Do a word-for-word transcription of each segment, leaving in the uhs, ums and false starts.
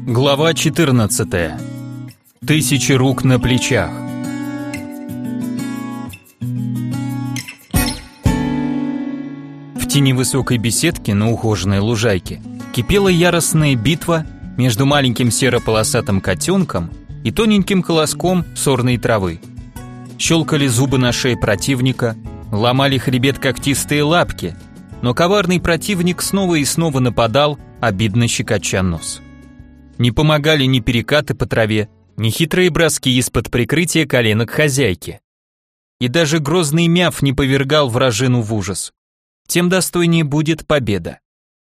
Глава четырнадцатая. Тысячи рук на плечах. В тени высокой беседки на ухоженной лужайке кипела яростная битва между маленьким серо-полосатым котенком и тоненьким колоском сорной травы. Щелкали зубы на шее противника, ломали хребет когтистые лапки, но коварный противник снова и снова нападал, обидно щекоча нос. Не помогали ни перекаты по траве, ни хитрые броски из-под прикрытия коленок хозяйки. И даже грозный мяв не повергал вражину в ужас. Тем достойнее будет победа.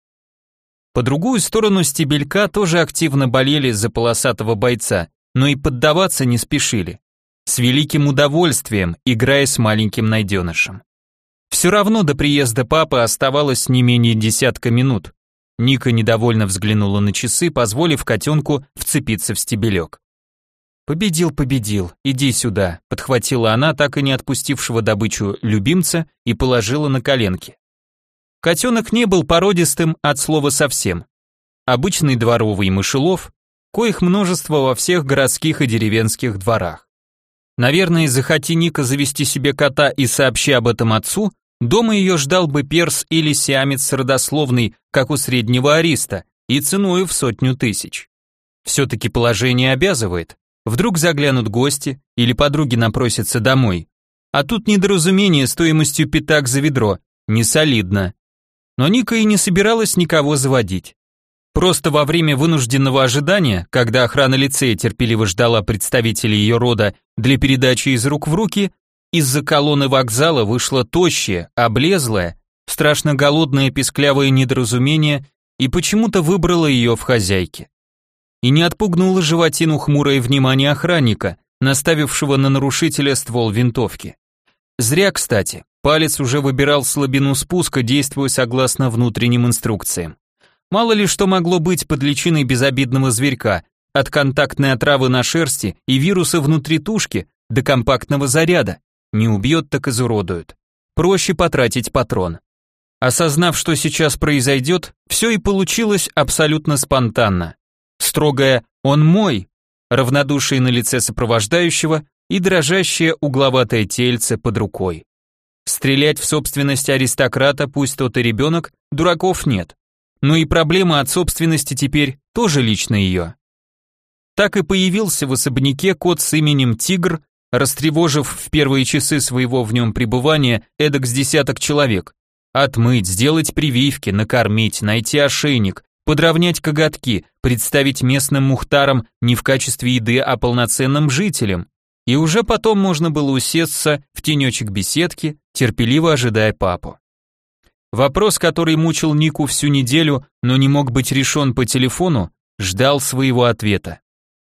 По другую сторону стебелька тоже активно болели за полосатого бойца, но и поддаваться не спешили. С великим удовольствием, играя с маленьким найденышем. Все равно до приезда папы оставалось не менее десятка минут. Ника недовольно взглянула на часы, позволив котенку вцепиться в стебелек. «Победил, победил, иди сюда», — подхватила она, так и не отпустившего добычу любимца, и положила на коленки. Котенок не был породистым от слова совсем. Обычный дворовый мышелов, коих множество во всех городских и деревенских дворах. Наверное, захоти Ника завести себе кота и сообщи об этом отцу, дома ее ждал бы перс или сиамец родословный, как у среднего ариста, и ценою в сотню тысяч. Все-таки положение обязывает. Вдруг заглянут гости или подруги напросятся домой. А тут недоразумение стоимостью пятак за ведро. Не солидно. Но Ника и не собиралась никого заводить. Просто во время вынужденного ожидания, когда охрана лицея терпеливо ждала представителей ее рода для передачи из рук в руки, из-за колонны вокзала вышло тощее, облезлое, страшно голодное писклявое недоразумение и почему-то выбрало ее в хозяйке. И не отпугнуло животину хмурое внимание охранника, наставившего на нарушителя ствол винтовки. Зря, кстати, палец уже выбирал слабину спуска, действуя согласно внутренним инструкциям. Мало ли что могло быть под личиной безобидного зверька, от контактной отравы на шерсти и вируса внутри тушки до компактного заряда. Не убьет, так изуродует. Проще потратить патрон. Осознав, что сейчас произойдет, все и получилось абсолютно спонтанно. Строгое «он мой», равнодушие на лице сопровождающего и дрожащее угловатое тельце под рукой. Стрелять в собственность аристократа, пусть тот и ребенок, дураков нет. Но и проблема от собственности теперь тоже лично ее. Так и появился в особняке кот с именем Тигр, растревожив в первые часы своего в нем пребывания эдак с десяток человек. Отмыть, сделать прививки, накормить, найти ошейник, подровнять коготки, представить местным мухтарам не в качестве еды, а полноценным жителям. И уже потом можно было усесться в тенечек беседки, терпеливо ожидая папу. Вопрос, который мучил Нику всю неделю, но не мог быть решен по телефону, ждал своего ответа.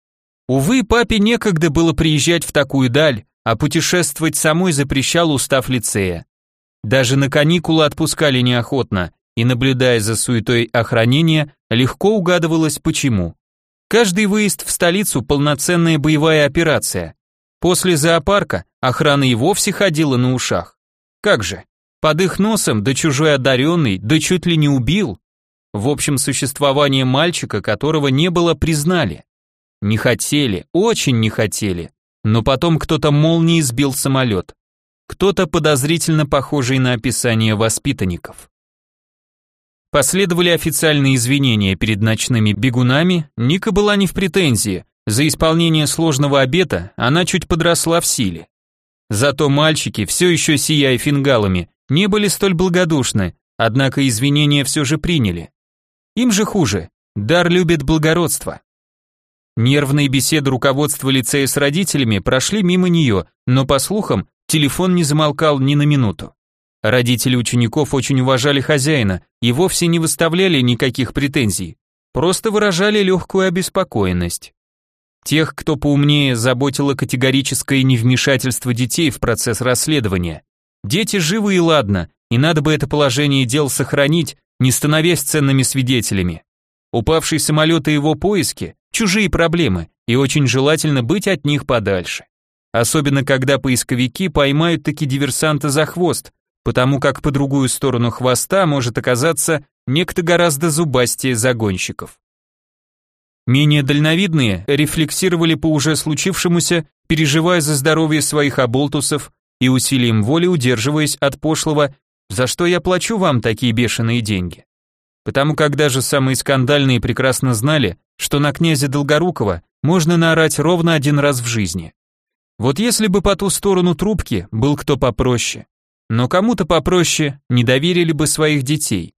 Увы, папе некогда было приезжать в такую даль, а путешествовать самой запрещал устав лицея. Даже на каникулы отпускали неохотно, и, наблюдая за суетой охранения, легко угадывалось почему. Каждый выезд в столицу – полноценная боевая операция. После зоопарка охрана и вовсе ходила на ушах. Как же? Под их носом, да чужой одаренный, да чуть ли не убил. В общем, существование мальчика, которого не было, признали. Не хотели, очень не хотели, но потом кто-то молнией сбил самолет. Кто-то подозрительно похожий на описание воспитанников. Последовали официальные извинения перед ночными бегунами, Ника была не в претензии, за исполнение сложного обета она чуть подросла в силе. Зато мальчики, все еще сияя фингалами, не были столь благодушны, однако извинения все же приняли. Им же хуже, дар любит благородство. Нервные беседы руководства лицея с родителями прошли мимо нее, но, по слухам, телефон не замолкал ни на минуту. Родители учеников очень уважали хозяина и вовсе не выставляли никаких претензий, просто выражали легкую обеспокоенность. Тех, кто поумнее, заботило категорическое невмешательство детей в процесс расследования. Дети живы и ладно, и надо бы это положение дел сохранить, не становясь ценными свидетелями. Упавший самолет и его поиски – чужие проблемы, и очень желательно быть от них подальше. Особенно когда поисковики поймают таки диверсанта за хвост, потому как по другую сторону хвоста может оказаться некто гораздо зубастее загонщиков. Менее дальновидные рефлексировали по уже случившемуся, переживая за здоровье своих оболтусов и усилием воли удерживаясь от пошлого «за что я плачу вам такие бешеные деньги?». Потому как даже самые скандальные прекрасно знали, что на князя Долгорукова можно наорать ровно один раз в жизни. Вот если бы по ту сторону трубки был кто попроще. Но кому-то попроще не доверили бы своих детей.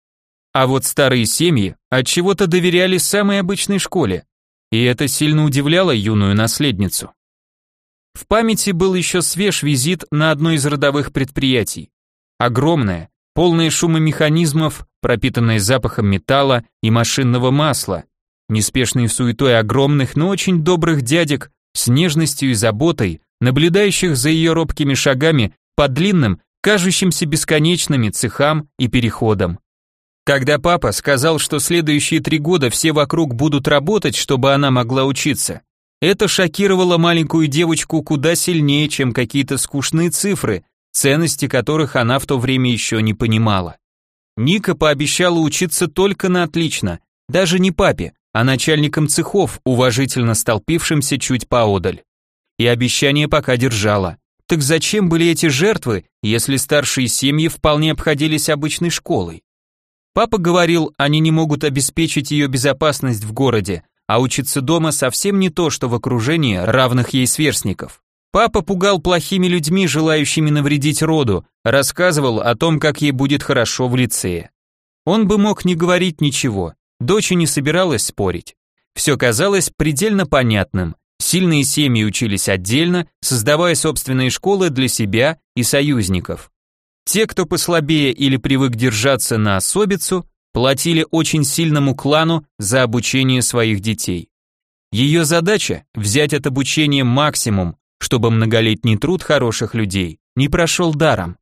А вот старые семьи отчего-то доверяли самой обычной школе, и это сильно удивляло юную наследницу. В памяти был еще свеж визит на одно из родовых предприятий. Огромное, полное шума механизмов, пропитанное запахом металла и машинного масла, неспешной суетой огромных, но очень добрых дядек с нежностью и заботой, наблюдающих за ее робкими шагами по длинным, кажущимся бесконечными цехам и переходам. Когда папа сказал, что следующие три года все вокруг будут работать, чтобы она могла учиться, это шокировало маленькую девочку куда сильнее, чем какие-то скучные цифры, ценности которых она в то время еще не понимала. Ника пообещала учиться только на отлично, даже не папе, а начальникам цехов, уважительно столпившимся чуть поодаль. И обещание пока держала. Так зачем были эти жертвы, если старшие семьи вполне обходились обычной школой? Папа говорил, они не могут обеспечить ее безопасность в городе, а учиться дома совсем не то, что в окружении равных ей сверстников. Папа пугал плохими людьми, желающими навредить роду, рассказывал о том, как ей будет хорошо в лицее. Он бы мог не говорить ничего, дочь и не собиралась спорить. Все казалось предельно понятным. Сильные семьи учились отдельно, создавая собственные школы для себя и союзников. Те, кто послабее или привык держаться на особицу, платили очень сильному клану за обучение своих детей. Ее задача – взять от обучения максимум, чтобы многолетний труд хороших людей не прошел даром.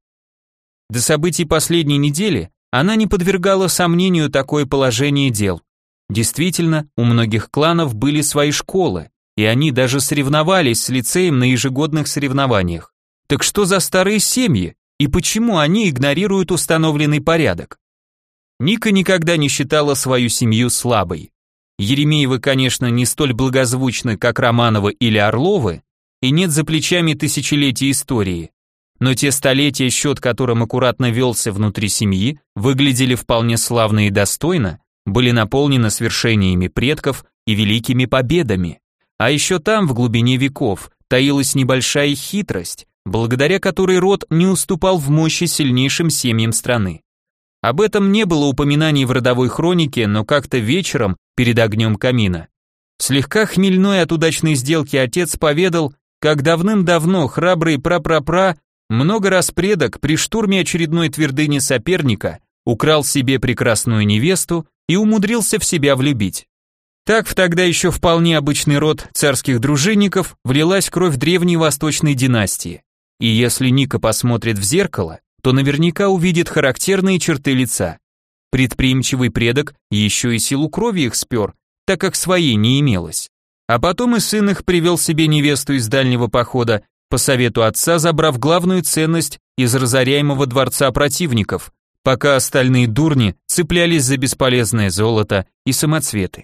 До событий последней недели она не подвергала сомнению такое положение дел. Действительно, у многих кланов были свои школы, и они даже соревновались с лицеем на ежегодных соревнованиях. Так что за старые семьи? И почему они игнорируют установленный порядок? Ника никогда не считала свою семью слабой. Еремеевы, конечно, не столь благозвучны, как Романовы или Орловы, и нет за плечами тысячелетий истории. Но те столетия, счет которым аккуратно велся внутри семьи, выглядели вполне славно и достойно, были наполнены свершениями предков и великими победами. А еще там, в глубине веков, таилась небольшая хитрость, благодаря которой род не уступал в мощи сильнейшим семьям страны. Об этом не было упоминаний в родовой хронике, но как-то вечером, перед огнем камина, слегка хмельной от удачной сделки отец поведал, как давным-давно храбрый пра-пра-пра, много раз предок при штурме очередной твердыни соперника украл себе прекрасную невесту и умудрился в себя влюбить. Так в тогда еще вполне обычный род царских дружинников влилась кровь древней восточной династии. И если Ника посмотрит в зеркало, то наверняка увидит характерные черты лица. Предприимчивый предок еще и силу крови их спер, так как своей не имелось. А потом и сын их привел себе невесту из дальнего похода, по совету отца забрав главную ценность из разоряемого дворца противников, пока остальные дурни цеплялись за бесполезное золото и самоцветы.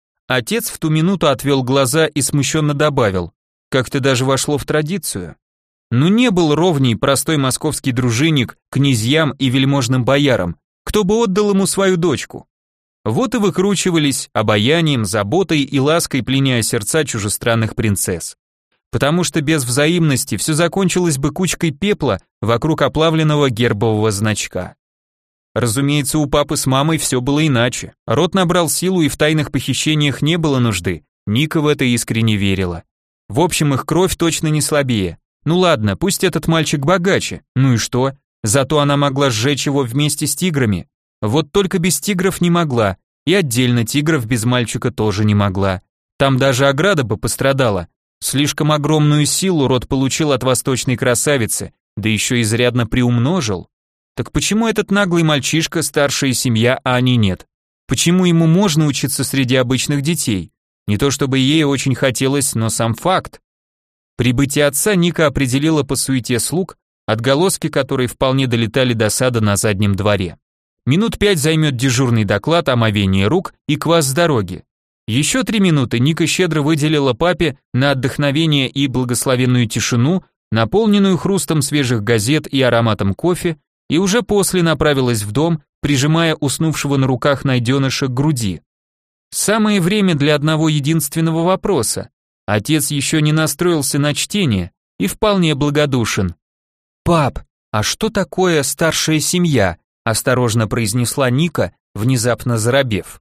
Отец в ту минуту отвел глаза и смущенно добавил, как-то даже вошло в традицию. Ну не был ровней простой московский дружинник князьям и вельможным боярам, кто бы отдал ему свою дочку. Вот и выкручивались обаянием, заботой и лаской, пленяя сердца чужестранных принцесс. Потому что без взаимности все закончилось бы кучкой пепла вокруг оплавленного гербового значка. Разумеется, у папы с мамой все было иначе. Род набрал силу и в тайных похищениях не было нужды. Ника в это искренне верила. В общем, их кровь точно не слабее. Ну ладно, пусть этот мальчик богаче, ну и что? Зато она могла сжечь его вместе с тиграми. Вот только без тигров не могла, и отдельно тигров без мальчика тоже не могла. Там даже ограда бы пострадала. Слишком огромную силу род получил от восточной красавицы, да еще изрядно приумножил. Так почему этот наглый мальчишка, старшая семья, а они нет? Почему ему можно учиться среди обычных детей? Не то чтобы ей очень хотелось, но сам факт. Прибытие отца Ника определила по суете слуг, отголоски которой вполне долетали до сада на заднем дворе. Минут пять займет дежурный доклад, омовение рук и квас с дороги. Еще три минуты Ника щедро выделила папе на отдохновение и благословенную тишину, наполненную хрустом свежих газет и ароматом кофе, и уже после направилась в дом, прижимая уснувшего на руках найденыша к груди. Самое время для одного единственного вопроса. Отец еще не настроился на чтение и вполне благодушен. «Пап, а что такое старшая семья?» – осторожно произнесла Ника, внезапно заробев.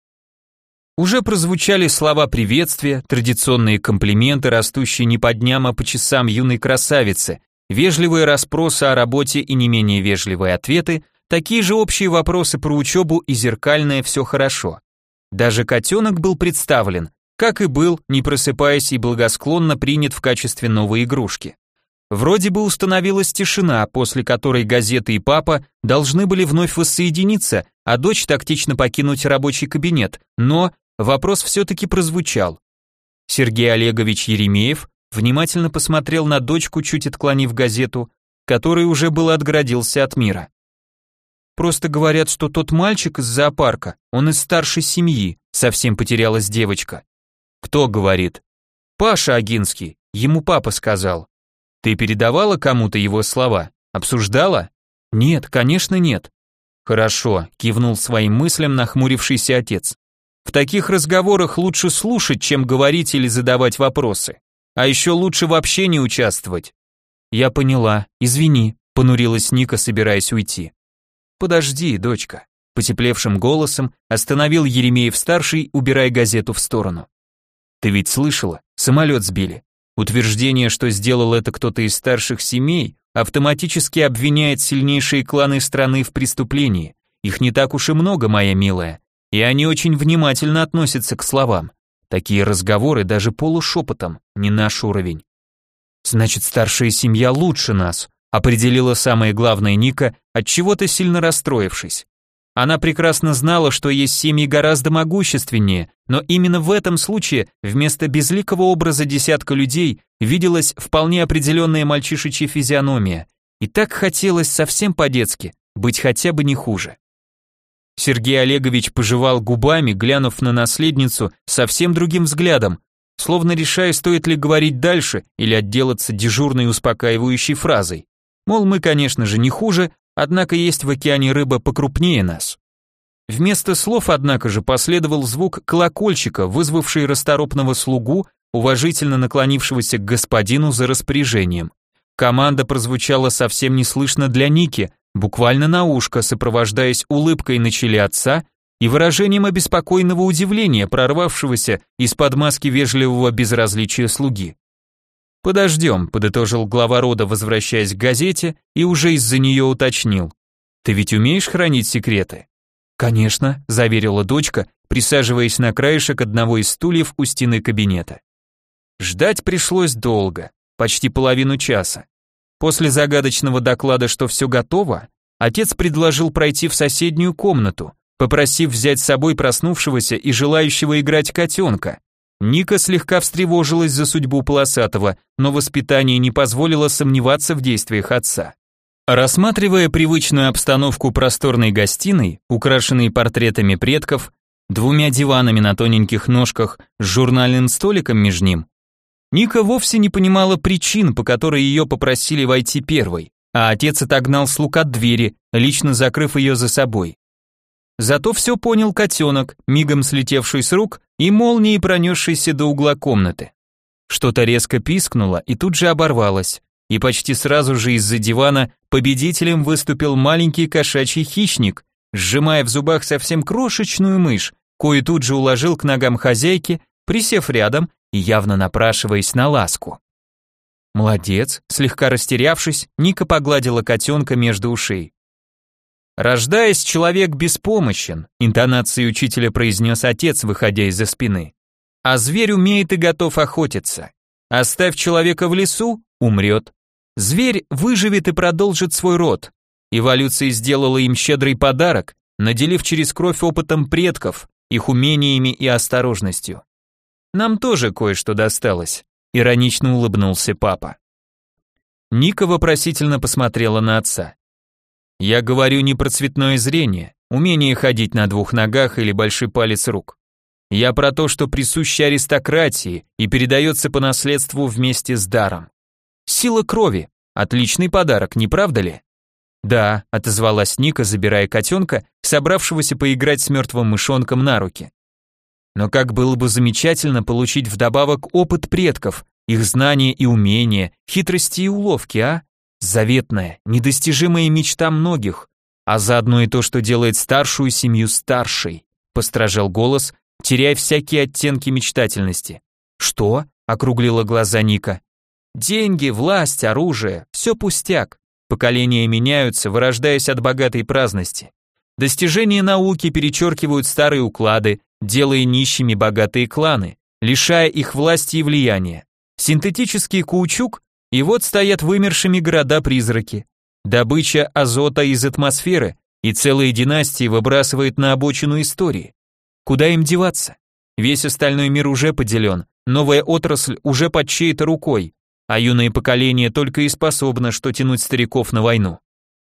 Уже прозвучали слова приветствия, традиционные комплименты, растущие не по дням, а по часам юной красавицы, вежливые расспросы о работе и не менее вежливые ответы, такие же общие вопросы про учебу и зеркальное «все хорошо». Даже котенок был представлен, как и был, не просыпаясь и благосклонно принят в качестве новой игрушки. Вроде бы установилась тишина, после которой газеты и папа должны были вновь воссоединиться, а дочь тактично покинуть рабочий кабинет, но вопрос все-таки прозвучал. Сергей Олегович Еремеев внимательно посмотрел на дочку, чуть отклонив газету, который уже было отгородился от мира. «Просто говорят, что тот мальчик из зоопарка, он из старшей семьи», совсем потерялась девочка. «Кто говорит?» «Паша Агинский, ему папа сказал». «Ты передавала кому-то его слова? Обсуждала?» «Нет, конечно нет». «Хорошо», кивнул своим мыслям нахмурившийся отец. «В таких разговорах лучше слушать, чем говорить или задавать вопросы. А еще лучше вообще не участвовать». «Я поняла, извини», понурилась Ника, собираясь уйти. «Подожди, дочка», потеплевшим голосом остановил Еремеев-старший, убирая газету в сторону. «Ты ведь слышала, самолет сбили. Утверждение, что сделал это кто-то из старших семей, автоматически обвиняет сильнейшие кланы страны в преступлении. Их не так уж и много, моя милая, и они очень внимательно относятся к словам. Такие разговоры даже полушепотом, не наш уровень». «Значит, старшая семья лучше нас», определила самое главное Ника, отчего-то сильно расстроившись. Она прекрасно знала, что есть семьи гораздо могущественнее, но именно в этом случае вместо безликого образа десятка людей виделась вполне определенная мальчишечья физиономия, и так хотелось совсем по-детски быть хотя бы не хуже. Сергей Олегович пожевал губами, глянув на наследницу совсем другим взглядом, словно решая, стоит ли говорить дальше или отделаться дежурной успокаивающей фразой. Мол, мы, конечно же, не хуже, однако есть в океане рыба покрупнее нас. Вместо слов, однако же, последовал звук колокольчика, вызвавший расторопного слугу, уважительно наклонившегося к господину за распоряжением. Команда прозвучала совсем неслышно для Ники, буквально на ушко, сопровождаясь улыбкой на челе отца и выражением обеспокоенного удивления, прорвавшегося из-под маски вежливого безразличия слуги. «Подождем», — подытожил глава рода, возвращаясь к газете, и уже из-за нее уточнил. «Ты ведь умеешь хранить секреты?» «Конечно», — заверила дочка, присаживаясь на краешек одного из стульев у стены кабинета. Ждать пришлось долго, почти половину часа. После загадочного доклада, что все готово, отец предложил пройти в соседнюю комнату, попросив взять с собой проснувшегося и желающего играть котенка. Ника слегка встревожилась за судьбу полосатого, но воспитание не позволило сомневаться в действиях отца. Рассматривая привычную обстановку просторной гостиной, украшенной портретами предков, двумя диванами на тоненьких ножках с журнальным столиком между ним, Ника вовсе не понимала причин, по которой ее попросили войти первой, а отец отогнал слуг от двери, лично закрыв ее за собой. Зато все понял котенок, мигом слетевший с рук и молнией пронесшийся до угла комнаты. Что-то резко пискнуло и тут же оборвалось, и почти сразу же из-за дивана победителем выступил маленький кошачий хищник, сжимая в зубах совсем крошечную мышь, кою тут же уложил к ногам хозяйки, присев рядом и явно напрашиваясь на ласку. «Молодец», слегка растерявшись, Ника погладила котенка между ушей. «Рождаясь, человек беспомощен», интонацией учителя произнес отец, выходя из-за спины. «А зверь умеет и готов охотиться. Оставь человека в лесу — умрет. Зверь выживет и продолжит свой род. Эволюция сделала им щедрый подарок, наделив через кровь опытом предков, их умениями и осторожностью. Нам тоже кое-что досталось», иронично улыбнулся папа. Ника вопросительно посмотрела на отца. «Я говорю не про цветное зрение, умение ходить на двух ногах или большой палец рук. Я про то, что присуще аристократии и передается по наследству вместе с даром. Сила крови. Отличный подарок, не правда ли? Да, отозвалась Ника, забирая котенка, собравшегося поиграть с мертвым мышонком на руки. Но как было бы замечательно получить вдобавок опыт предков, их знания и умения, хитрости и уловки, а? Заветная, недостижимая мечта многих, а заодно и то, что делает старшую семью старшей, постражал голос, теряя всякие оттенки мечтательности. Что? Округлила глаза Ника. Деньги, власть, оружие, все пустяк. Поколения меняются, вырождаясь от богатой праздности. Достижения науки перечеркивают старые уклады, делая нищими богатые кланы, лишая их власти и влияния. Синтетический каучук, и вот стоят вымершими города-призраки. Добыча азота из атмосферы, и целые династии выбрасывает на обочину истории. Куда им деваться? Весь остальной мир уже поделен, новая отрасль уже под чьей-то рукой, а юное поколение только и способно, что тянуть стариков на войну.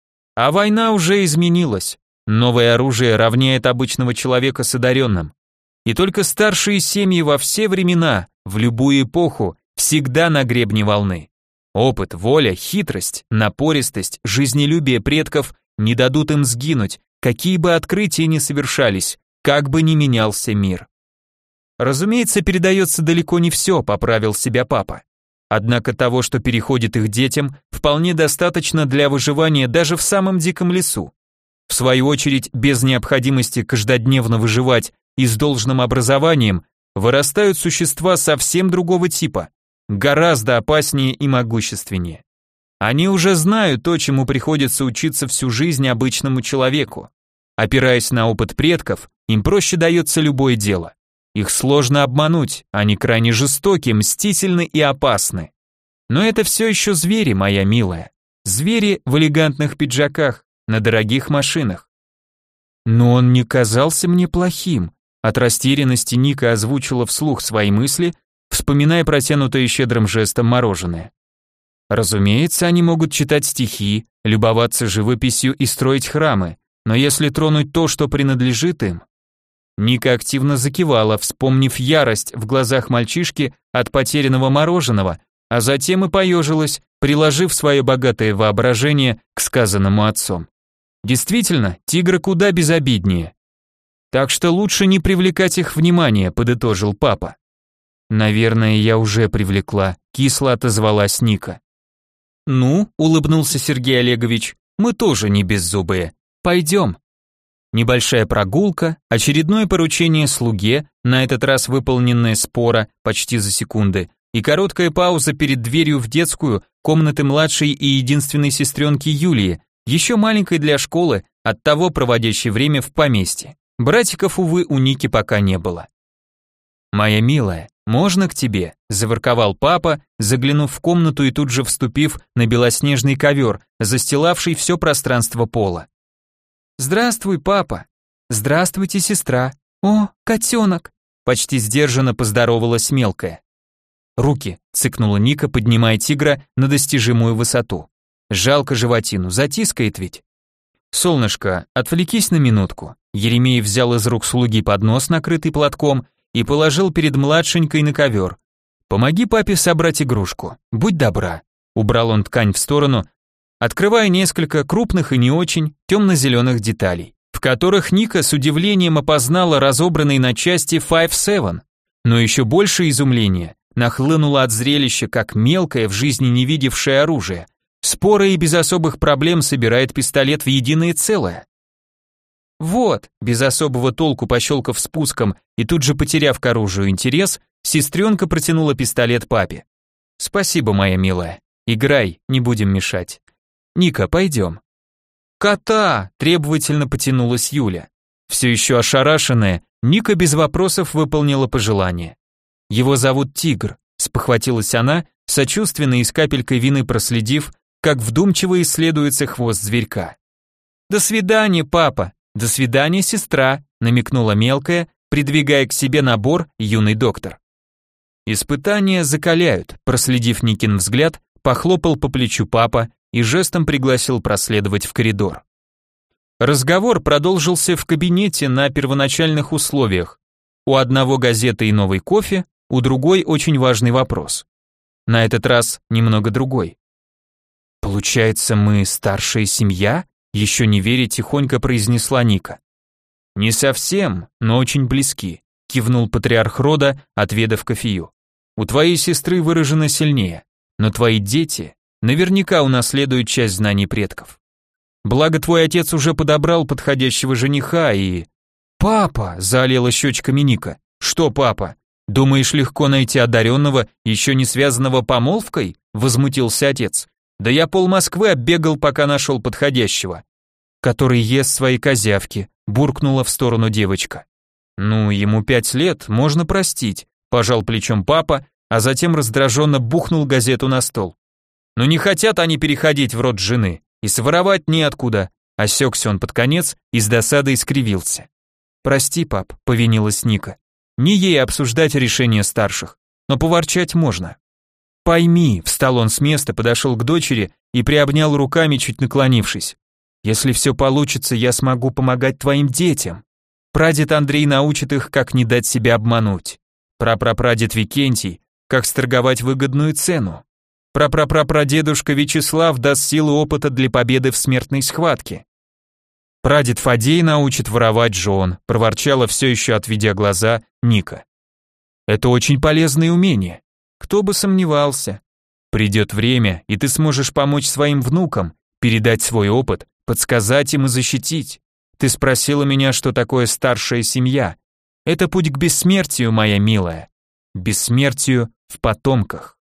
А война уже изменилась. Новое оружие равняет обычного человека с одаренным. И только старшие семьи во все времена, в любую эпоху, всегда на гребне волны. Опыт, воля, хитрость, напористость, жизнелюбие предков не дадут им сгинуть, какие бы открытия ни совершались, как бы ни менялся мир. Разумеется, передается далеко не все, поправил себя папа. Однако того, что переходит их детям, вполне достаточно для выживания даже в самом диком лесу. В свою очередь, без необходимости каждодневно выживать и с должным образованием, вырастают существа совсем другого типа, гораздо опаснее и могущественнее. Они уже знают то, чему приходится учиться всю жизнь обычному человеку. Опираясь на опыт предков, им проще дается любое дело. Их сложно обмануть, они крайне жестоки, мстительны и опасны. Но это все еще звери, моя милая. Звери в элегантных пиджаках, на дорогих машинах. Но он не казался мне плохим. От растерянности Ника озвучила вслух свои мысли, вспоминая протянутое щедрым жестом мороженое. Разумеется, они могут читать стихи, любоваться живописью и строить храмы, но если тронуть то, что принадлежит им... Ника активно закивала, вспомнив ярость в глазах мальчишки от потерянного мороженого, а затем и поежилась, приложив свое богатое воображение к сказанному отцом. Действительно, тигры куда безобиднее. Так что лучше не привлекать их внимание, подытожил папа. Наверное, я уже привлекла, кисло отозвалась Ника. Ну, улыбнулся Сергей Олегович, мы тоже не беззубые. Пойдем. Небольшая прогулка, очередное поручение слуге, на этот раз выполненное споро, почти за секунды, и короткая пауза перед дверью в детскую, комнаты младшей и единственной сестренки Юлии, еще маленькой для школы, оттого проводящей время в поместье. Братиков, увы, у Ники пока не было. «Моя милая, можно к тебе?» – заворковал папа, заглянув в комнату и тут же вступив на белоснежный ковер, застилавший все пространство пола. «Здравствуй, папа!» «Здравствуйте, сестра!» «О, котенок!» Почти сдержанно поздоровалась мелкая. «Руки!» – цыкнула Ника, поднимая тигра на достижимую высоту. «Жалко животину, затискает ведь!» «Солнышко, отвлекись на минутку!» Еремей взял из рук слуги поднос, накрытый платком, и положил перед младшенькой на ковер. «Помоги папе собрать игрушку, будь добра!» Убрал он ткань в сторону, открывая несколько крупных и не очень темно-зеленых деталей, в которых Ника с удивлением опознала разобранный на части Five Seven, но еще больше изумления нахлынуло от зрелища, как мелкое в жизни не видевшее оружие, споро и без особых проблем собирает пистолет в единое целое. Вот, без особого толку пощелкав спуском и тут же потеряв к оружию интерес, сестренка протянула пистолет папе. «Спасибо, моя милая, играй, не будем мешать». «Ника, пойдем». «Кота!» – требовательно потянулась Юля. Все еще ошарашенная, Ника без вопросов выполнила пожелание. «Его зовут Тигр», – спохватилась она, сочувственно и с капелькой вины проследив, как вдумчиво исследуется хвост зверька. «До свидания, папа! До свидания, сестра!» – намекнула мелкая, придвигая к себе набор юный доктор. «Испытания закаляют», – проследив Никин взгляд, похлопал по плечу папа и жестом пригласил проследовать в коридор. Разговор продолжился в кабинете на первоначальных условиях. У одного газета и новый кофе, у другой очень важный вопрос. На этот раз немного другой. «Получается, мы старшая семья?» Еще не веря, тихонько произнесла Ника. «Не совсем, но очень близки», кивнул патриарх рода, отведав кофею. «У твоей сестры выражено сильнее, но твои дети наверняка унаследуют часть знаний предков. Благо твой отец уже подобрал подходящего жениха и...» «Папа!» – заолела щечками Ника. «Что, папа? Думаешь, легко найти одаренного, еще не связанного помолвкой?» – возмутился отец. «Да я пол Москвы оббегал, пока нашел подходящего». «Который ест свои козявки», – буркнула в сторону девочка. «Ну, ему пять лет, можно простить», – пожал плечом папа, а затем раздраженно бухнул газету на стол. «Но не хотят они переходить в род жены, и своровать неоткуда», – осекся он под конец и с досадой скривился. «Прости, пап», – повинилась Ника. «Не ей обсуждать решения старших, но поворчать можно». «Пойми», – встал он с места, подошел к дочери и приобнял руками, чуть наклонившись. «Если все получится, я смогу помогать твоим детям. Прадед Андрей научит их, как не дать себя обмануть. Прапрапрадед Викентий, как сторговать выгодную цену. Прапрапрапрадедушка Вячеслав даст силу опыта для победы в смертной схватке. Прадед Фадей научит воровать жен», – проворчала все еще, отведя глаза, Ника. «Это очень полезные умения. Кто бы сомневался. Придет время, и ты сможешь помочь своим внукам, передать свой опыт, подсказать им и защитить. Ты спросила меня, что такое старшая семья. Это путь к бессмертию, моя милая. Бессмертию в потомках».